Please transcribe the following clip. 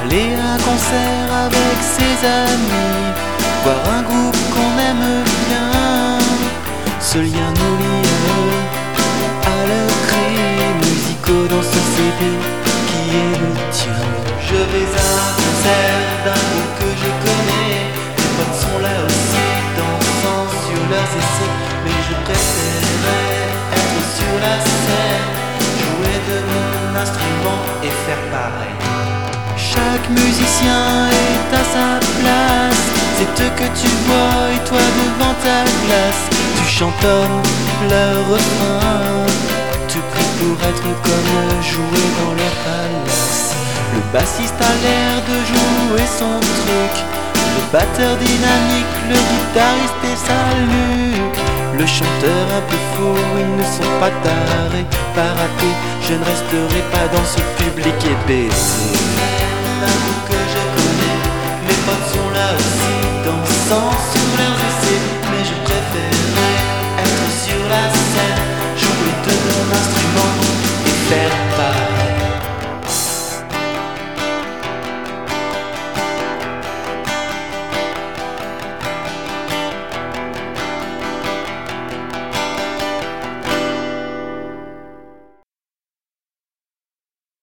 aller à un concert avec ses amis, voir un groupe qu'on aime bien. Ce lien nous lie à leurs cris musicaux dans ce CD qui est le tien. Je vais à un concert d'un groupe que je connais. Mes potes sont là aussi, dansant sur leurs essais. Mais je préférerais être sur la scène, jouer de mon instrument et faire pareil. Chaque musicien est à sa place. C'est eux que tu vois et toi devant ta glace. Tu chantonnes leur refrain, tu pries pour être comme jouer dans leur palace. Le bassiste a l'air de jouer son truc, le batteur dynamique, le guitariste est salut. Le chanteur un peu fou, ils ne sont pas tarés, pas ratés. Je ne resterai pas dans ce public hébété. Un groupe que je connais, mes potes sont là aussi, dansant sur leur